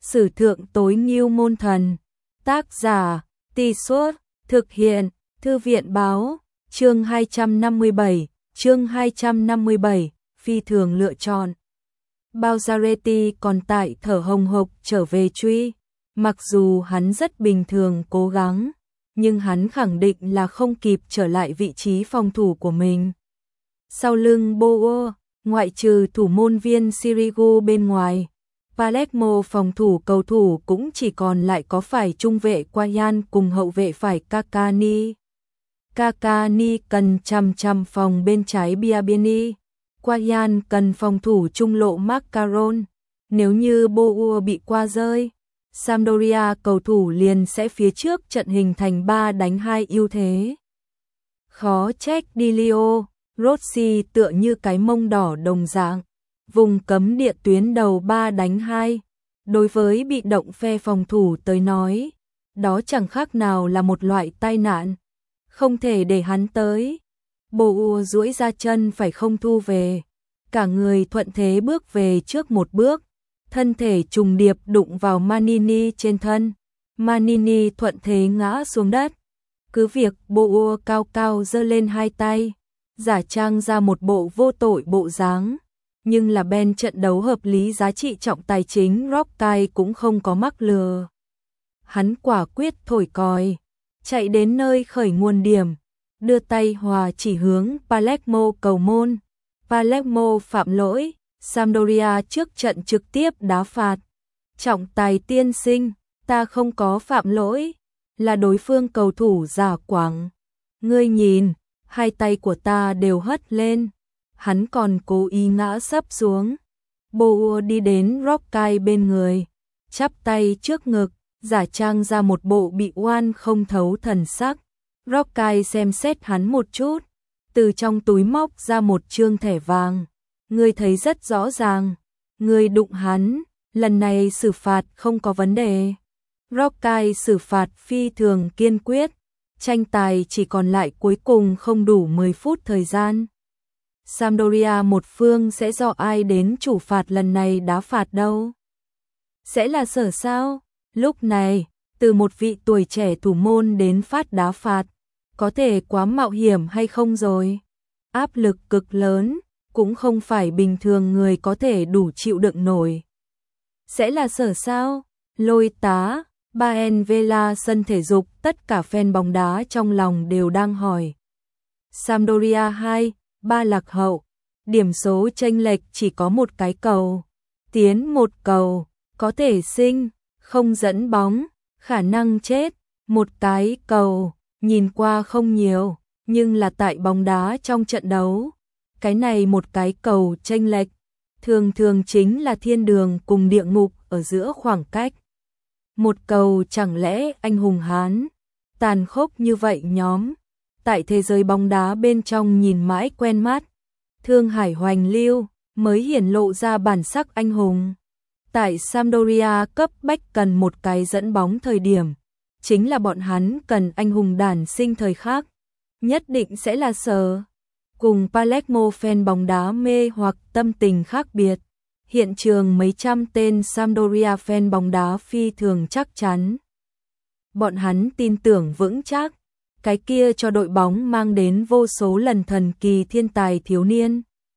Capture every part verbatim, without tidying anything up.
Sử thượng tối ngưu môn thần. Tác giả, Tì Suốt, thực hiện, Thư viện báo, chương hai trăm năm mươi bảy, chương hai trăm năm mươi bảy, phi thường lựa chọn. Balzareti còn tại thở hồng hộc trở về truy, mặc dù hắn rất bình thường cố gắng, nhưng hắn khẳng định là không kịp trở lại vị trí phòng thủ của mình. Sau lưng Boer, ngoại trừ thủ môn viên Sirigu bên ngoài, Palermo phòng thủ cầu thủ cũng chỉ còn lại có phải trung vệ Quayan cùng hậu vệ phải Kakani. Kakani cần chằm chằm phòng bên trái Biabiani, Quayan cần phòng thủ trung lộ Macaron. Nếu như Boer bị qua rơi, Sampdoria cầu thủ liền sẽ phía trước trận hình thành ba đánh hai ưu thế. Khó trách Dilio, Rossi tựa như cái mông đỏ đồng dạng, vùng cấm địa tuyến đầu ba đánh hai. Đối với bị động phe phòng thủ tới nói, đó chẳng khác nào là một loại tai nạn, không thể để hắn tới. Boer duỗi ra chân phải không thu về, cả người thuận thế bước về trước một bước, thân thể trùng điệp đụng vào Manini trên thân. Manini thuận thế ngã xuống đất. Cứ việc Boer cao cao giơ lên hai tay, giả trang ra một bộ vô tội bộ dáng, nhưng là bên trận đấu hợp lý giá trị trọng tài chính Rockay cũng không có mắc lừa. Hắn quả quyết thổi còi, chạy đến nơi khởi nguồn điểm, đưa tay hòa chỉ hướng Palermo cầu môn. Palermo phạm lỗi, Sampdoria trước trận trực tiếp đá phạt. Trọng tài tiên sinh, ta không có phạm lỗi, là đối phương cầu thủ giả quảng. Ngươi nhìn, hai tay của ta đều hất lên. Hắn còn cố ý ngã sấp xuống. Boer đi đến Rockay bên người, chắp tay trước ngực, giả trang ra một bộ bị oan không thấu thần sắc. Rockay xem xét hắn một chút, từ trong túi móc ra một trương thẻ vàng. Ngươi thấy rất rõ ràng, ngươi đụng hắn, lần này xử phạt không có vấn đề. Rockay xử phạt phi thường kiên quyết, tranh tài chỉ còn lại cuối cùng không đủ mười phút thời gian. Sampdoria một phương sẽ do ai đến chủ phạt lần này đá phạt đâu? Sẽ là Sở sao? Lúc này, từ một vị tuổi trẻ thủ môn đến phát đá phạt, có thể quá mạo hiểm hay không rồi? Áp lực cực lớn, cũng không phải bình thường người có thể đủ chịu đựng nổi. Sẽ là Sở sao? Lôi tá, Baen Vela sân thể dục, tất cả fan bóng đá trong lòng đều đang hỏi. Sampdoria hai, ba lạc hậu, điểm số chênh lệch chỉ có một cái cầu, tiến một cầu, có thể sinh, không dẫn bóng, khả năng chết, một cái cầu, nhìn qua không nhiều, nhưng là tại bóng đá trong trận đấu, cái này một cái cầu chênh lệch, thường thường chính là thiên đường cùng địa ngục ở giữa khoảng cách. Một cầu chẳng lẽ anh hùng Hán, tàn khốc như vậy nhóm, tại thế giới bóng đá bên trong nhìn mãi quen mắt. Thương Hải hoành lưu mới hiển lộ ra bản sắc anh hùng. Tại Sampdoria cấp bách cần một cái dẫn bóng thời điểm, chính là bọn hắn cần anh hùng đản sinh thời khắc, nhất định sẽ là Sở. Cùng Palermo fan bóng đá mê hoặc tâm tình khác biệt. Hiện trường mấy trăm tên Sampdoria fan bóng đá phi thường chắc chắn. Bọn hắn tin tưởng vững chắc, cái kia cho đội bóng mang đến vô số lần thần kỳ thiên tài thiếu niên.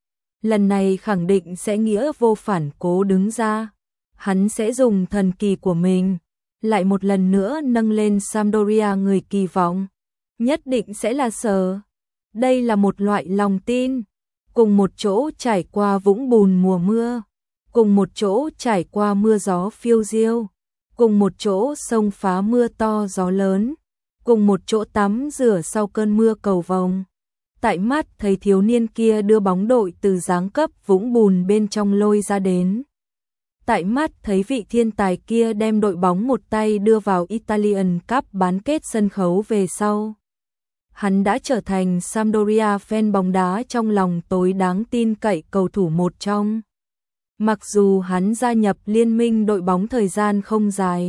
Lần này khẳng định sẽ nghĩa vô phản cố đứng ra. Hắn sẽ dùng thần kỳ của mình, lại một lần nữa nâng lên Sampdoria người kỳ vọng. Nhất định sẽ là Sở. Đây là một loại lòng tin. Cùng một chỗ trải qua vũng bùn mùa mưa, cùng một chỗ trải qua mưa gió phiêu diêu, cùng một chỗ xông phá mưa to gió lớn, cùng một chỗ tắm rửa sau cơn mưa cầu vồng. Tại mắt thấy thiếu niên kia đưa bóng đội từ giáng cấp vũng bùn bên trong lôi ra đến. Tại mắt thấy vị thiên tài kia đem đội bóng một tay đưa vào Italian Cup bán kết sân khấu về sau. Hắn đã trở thành Sampdoria fan bóng đá trong lòng tối đáng tin cậy cầu thủ một trong. Mặc dù hắn gia nhập liên minh đội bóng thời gian không dài,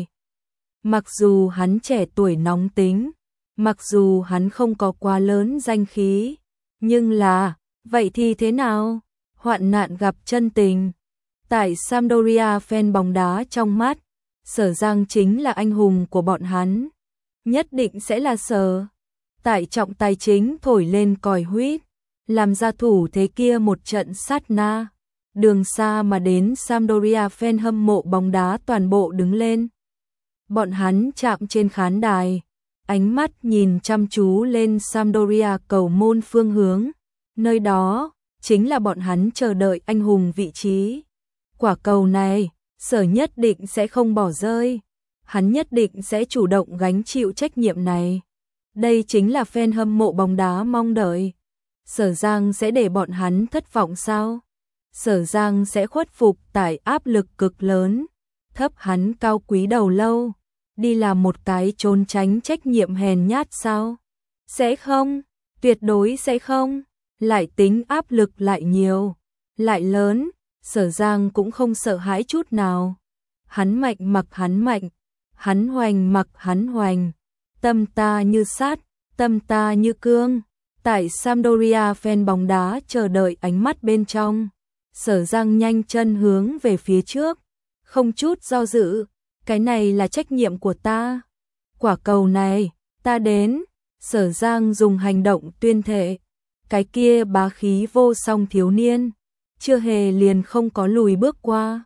mặc dù hắn trẻ tuổi nóng tính, mặc dù hắn không có quá lớn danh khí, nhưng là, vậy thì thế nào? Hoạn nạn gặp chân tình. Tại Sampdoria fan bóng đá trong mắt, Sở Giang chính là anh hùng của bọn hắn. Nhất định sẽ là Sở. Tại trọng tài chính thổi lên còi huýt, làm ra thủ thế kia một trận sát na. Đường xa mà đến Sampdoria fan hâm mộ bóng đá toàn bộ đứng lên. Bọn hắn chạm trên khán đài, ánh mắt nhìn chăm chú lên Sampdoria cầu môn phương hướng. Nơi đó chính là bọn hắn chờ đợi anh hùng vị trí. Quả cầu này, Sở nhất định sẽ không bỏ rơi. Hắn nhất định sẽ chủ động gánh chịu trách nhiệm này. Đây chính là fan hâm mộ bóng đá mong đợi. Sở Giang sẽ để bọn hắn thất vọng sao? Sở Giang sẽ khuất phục tại áp lực cực lớn, thấp hắn cao quý đầu lâu, đi làm một cái trốn tránh trách nhiệm hèn nhát sao? Sẽ không, tuyệt đối sẽ không. Lại tính áp lực lại nhiều, lại lớn, Sở Giang cũng không sợ hãi chút nào. Hắn mạnh mặc hắn mạnh, hắn hoành mặc hắn hoành, tâm ta như sát, tâm ta như cương. Tại Sampdoria fan bóng đá chờ đợi ánh mắt bên trong. Sở Giang nhanh chân hướng về phía trước, không chút do dự, cái này là trách nhiệm của ta. Quả cầu này, ta đến. Sở Giang dùng hành động tuyên thệ. Cái kia bá khí vô song thiếu niên, chưa hề liền không có lùi bước qua.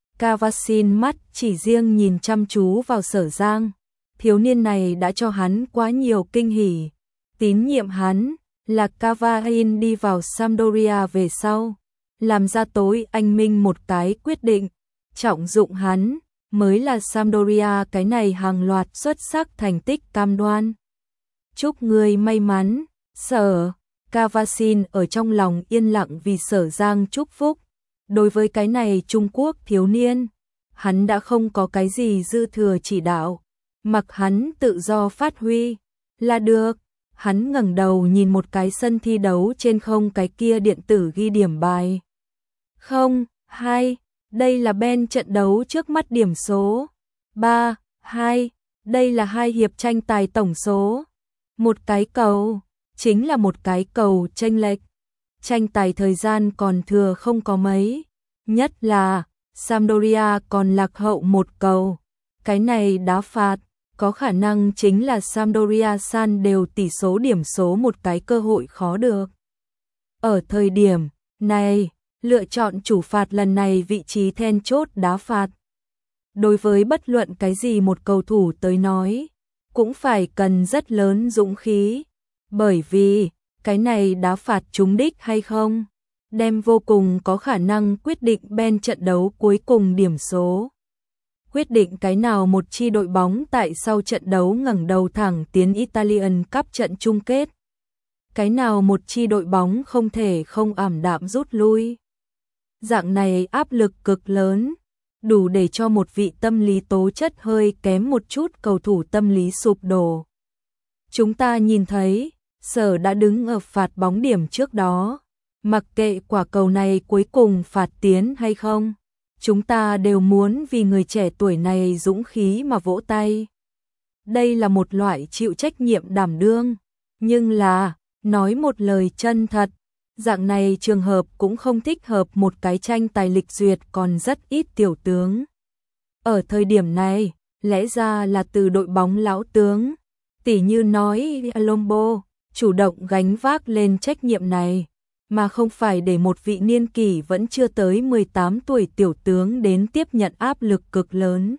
Cavasin mắt chỉ riêng nhìn chăm chú vào Sở Giang. Thiếu niên này đã cho hắn quá nhiều kinh hỉ. Tín nhiệm hắn là Cavasin đi vào Sampdoria về sau, làm ra tối anh minh một cái quyết định, trọng dụng hắn, mới là Sampdoria cái này hàng loạt xuất sắc thành tích cam đoan. Chúc ngươi may mắn, Sở. Cavasin ở trong lòng yên lặng vì Sở Giang chúc phúc. Đối với cái này Trung Quốc thiếu niên, hắn đã không có cái gì dư thừa chỉ đạo, mặc hắn tự do phát huy là được. Hắn ngẩng đầu nhìn một cái sân thi đấu trên không cái kia điện tử ghi điểm bài. Không, hai, đây là Ben trận đấu trước mắt điểm số. Ba, hai, đây là hai hiệp tranh tài tổng số. Một cái cầu, chính là một cái cầu chênh lệch. Tranh tài thời gian còn thừa không có mấy. Nhất là, Sampdoria còn lạc hậu một cầu. Cái này đá phạt, có khả năng chính là Sampdoria san đều tỷ số điểm số một cái cơ hội khó được. Ở thời điểm này, lựa chọn chủ phạt lần này vị trí then chốt đá phạt. Đối với bất luận cái gì một cầu thủ tới nói, cũng phải cần rất lớn dũng khí. Bởi vì, cái này đá phạt trúng đích hay không, đem vô cùng có khả năng quyết định bên trận đấu cuối cùng điểm số. Quyết định cái nào một chi đội bóng tại sau trận đấu ngẩng đầu thẳng tiến Italian Cup trận chung kết. Cái nào một chi đội bóng không thể không ảm đạm rút lui. Dạng này áp lực cực lớn, đủ để cho một vị tâm lý tố chất hơi kém một chút cầu thủ tâm lý sụp đổ. Chúng ta nhìn thấy, Sở đã đứng ở phạt bóng điểm trước đó. Mặc kệ quả cầu này cuối cùng phạt tiến hay không, chúng ta đều muốn vì người trẻ tuổi này dũng khí mà vỗ tay. Đây là một loại chịu trách nhiệm đảm đương, nhưng là, nói một lời chân thật, dạng này trường hợp cũng không thích hợp một cái tranh tài lịch duyệt còn rất ít tiểu tướng. Ở thời điểm này, lẽ ra là từ đội bóng lão tướng, tỉ như nói Alombo, chủ động gánh vác lên trách nhiệm này, mà không phải để một vị niên kỷ vẫn chưa tới mười tám tuổi tiểu tướng đến tiếp nhận áp lực cực lớn.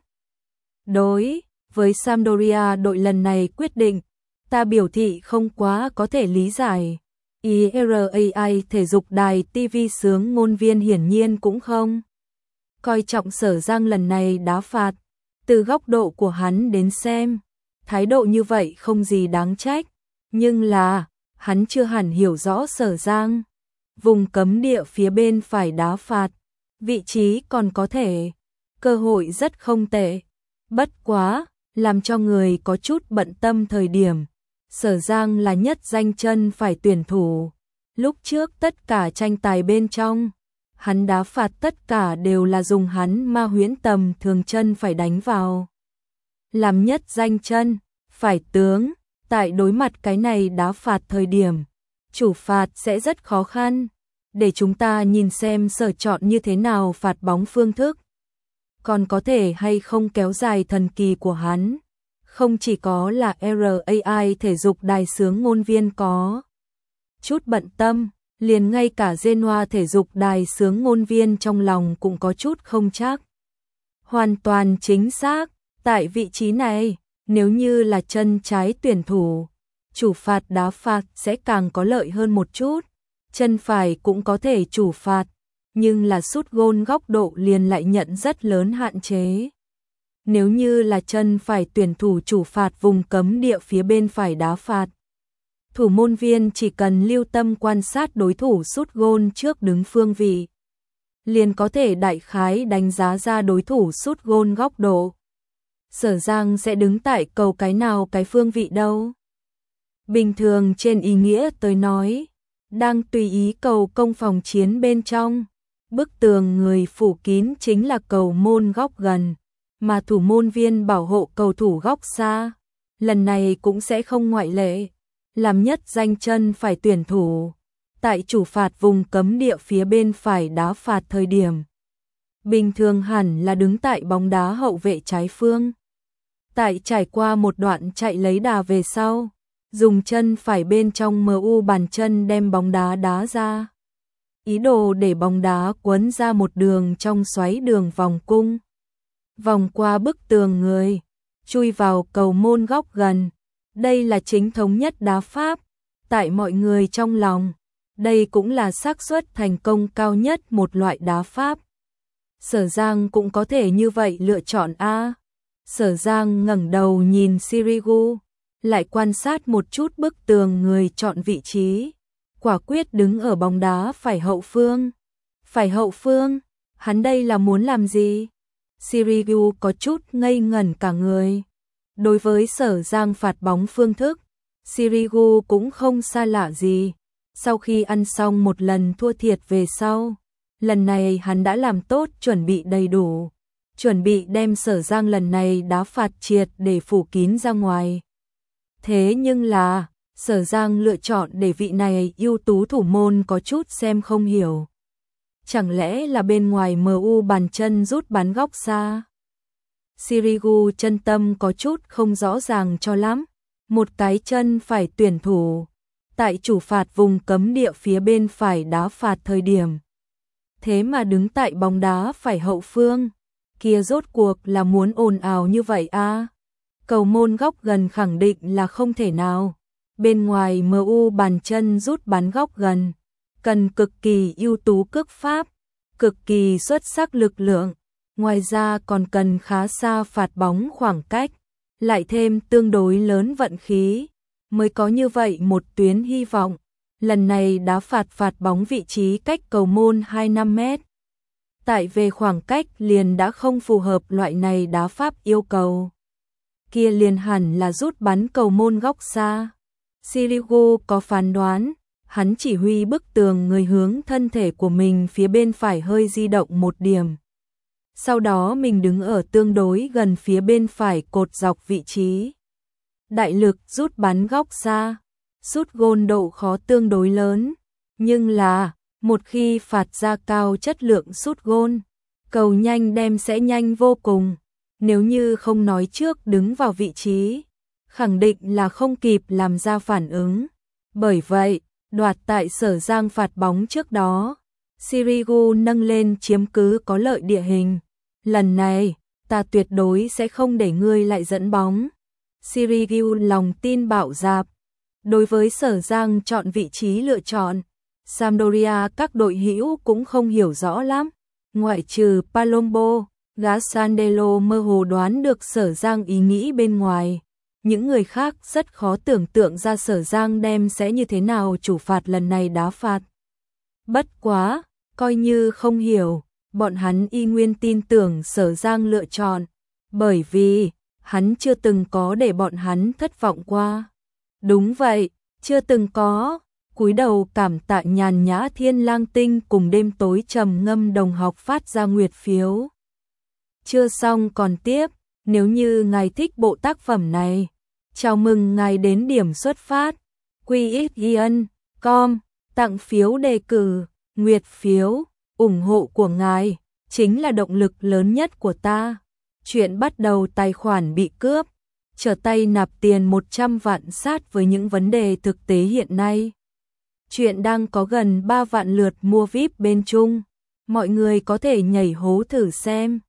Đối với Sampdoria đội lần này quyết định, ta biểu thị không quá có thể lý giải. i rờ a i thể dục đài ti vi sướng ngôn viên hiển nhiên cũng không coi trọng Sở Giang lần này đá phạt. Từ góc độ của hắn đến xem, thái độ như vậy không gì đáng trách, nhưng là hắn chưa hẳn hiểu rõ Sở Giang. Vùng cấm địa phía bên phải đá phạt, vị trí còn có thể, cơ hội rất không tệ. Bất quá, làm cho người có chút bận tâm thời điểm, Sở Giang là nhất danh chân phải tuyển thủ. Lúc trước tất cả tranh tài bên trong, hắn đá phạt tất cả đều là dùng hắn ma huyễn tầm thường chân phải đánh vào. Làm nhất danh chân phải tướng, tại đối mặt cái này đá phạt thời điểm, chủ phạt sẽ rất khó khăn. Để chúng ta nhìn xem Sở chọn như thế nào phạt bóng phương thức. còn có thể hay không kéo dài thần kỳ của hắn. Không chỉ có là rờ a i thể dục đài xướng ngôn viên có chút bận tâm, liền ngay cả Genoa thể dục đài xướng ngôn viên trong lòng cũng có chút không chắc. Hoàn toàn chính xác, tại vị trí này, nếu như là chân trái tuyển thủ, chủ phạt đá phạt sẽ càng có lợi hơn một chút, chân phải cũng có thể chủ phạt, nhưng là sút gôn góc độ liền lại nhận rất lớn hạn chế. Nếu như là chân phải tuyển thủ chủ phạt vùng cấm địa phía bên phải đá phạt, thủ môn viên chỉ cần lưu tâm quan sát đối thủ sút gôn trước đứng phương vị, liền có thể đại khái đánh giá ra đối thủ sút gôn góc độ. Sở Giang sẽ đứng tại cầu cái nào cái phương vị đâu? Bình thường trên ý nghĩa tôi nói, đang tùy ý cầu công phòng chiến bên trong, bức tường người phủ kín chính là cầu môn góc gần, mà thủ môn viên bảo hộ cầu thủ góc xa, lần này cũng sẽ không ngoại lệ, làm nhất danh chân phải tuyển thủ, tại chủ phạt vùng cấm địa phía bên phải đá phạt thời điểm. Bình thường hẳn là đứng tại bóng đá hậu vệ trái phương. Tại trải qua một đoạn chạy lấy đà về sau, dùng chân phải bên trong em u bàn chân đem bóng đá đá ra. Ý đồ để bóng đá quấn ra một đường trong xoáy đường vòng cung. Vòng qua bức tường người, chui vào cầu môn góc gần. Đây là chính thống nhất đá pháp, tại mọi người trong lòng. Đây cũng là xác suất thành công cao nhất một loại đá pháp. Sở Giang cũng có thể như vậy lựa chọn A. Sở Giang ngẩng đầu nhìn Sirigu, lại quan sát một chút bức tường người chọn vị trí, quả quyết đứng ở bóng đá phải hậu phương. Phải hậu phương, hắn đây là muốn làm gì? Sirigu có chút ngây ngẩn cả người. Đối với Sở Giang phạt bóng phương thức, Sirigu cũng không xa lạ gì. Sau khi ăn xong một lần thua thiệt về sau, lần này hắn đã làm tốt chuẩn bị đầy đủ, chuẩn bị đem Sở Giang lần này đá phạt triệt để phủ kín ra ngoài. Thế nhưng là, Sở Giang lựa chọn để vị này ưu tú thủ môn có chút xem không hiểu. Chẳng lẽ là bên ngoài em u bàn chân rút bắn góc xa? Sirigu chân tâm có chút không rõ ràng cho lắm. Một cái chân phải tuyển thủ, tại chủ phạt vùng cấm địa phía bên phải đá phạt thời điểm. Thế mà đứng tại bóng đá phải hậu phương, kia rốt cuộc là muốn ồn ào như vậy à? Cầu môn góc gần khẳng định là không thể nào. Bên ngoài em u bàn chân rút bắn góc gần, cần cực kỳ ưu tú cước pháp, cực kỳ xuất sắc lực lượng, ngoài ra còn cần khá xa phạt bóng khoảng cách, lại thêm tương đối lớn vận khí, mới có như vậy một tuyến hy vọng. Lần này đá phạt phạt bóng vị trí cách cầu môn hai mươi lăm mét. Tại về khoảng cách liền đã không phù hợp loại này đá pháp yêu cầu. Kia liền hẳn là rút bắn cầu môn góc xa. Sirigu có phán đoán, hắn chỉ huy bức tường người hướng thân thể của mình phía bên phải hơi di động một điểm. Sau đó mình đứng ở tương đối gần phía bên phải cột dọc vị trí. Đại lực rút bắn góc xa, sút gôn độ khó tương đối lớn, nhưng là, một khi phạt ra cao chất lượng sút gôn, cầu nhanh đem sẽ nhanh vô cùng. Nếu như không nói trước đứng vào vị trí, khẳng định là không kịp làm ra phản ứng. Bởi vậy, đoạt tại Sở Giang phạt bóng trước đó, Sirigu nâng lên chiếm cứ có lợi địa hình. Lần này, ta tuyệt đối sẽ không để ngươi lại dẫn bóng. Sirigu lòng tin bạo dạp. Đối với Sở Giang chọn vị trí lựa chọn, Sampdoria các đội hữu cũng không hiểu rõ lắm. Ngoại trừ Palombo, Gassandelo mơ hồ đoán được Sở Giang ý nghĩ bên ngoài. Những người khác rất khó tưởng tượng ra Sở Giang đem sẽ như thế nào chủ phạt lần này đá phạt. Bất quá, coi như không hiểu, bọn hắn y nguyên tin tưởng Sở Giang lựa chọn, bởi vì hắn chưa từng có để bọn hắn thất vọng qua. Đúng vậy, chưa từng có. Cúi đầu cảm tạ nhàn nhã Thiên Lang Tinh cùng đêm tối trầm ngâm đồng học phát ra nguyệt phiếu. Chưa xong còn tiếp, nếu như ngài thích bộ tác phẩm này, chào mừng ngài đến điểm xuất phát. quy ích chấm com, tặng phiếu đề cử, nguyệt phiếu, ủng hộ của ngài chính là động lực lớn nhất của ta. Chuyện bắt đầu tài khoản bị cướp, trở tay nạp tiền một trăm vạn sát với những vấn đề thực tế hiện nay. Chuyện đang có gần ba vạn lượt mua vi ai pi bên Trung. Mọi người có thể nhảy hố thử xem.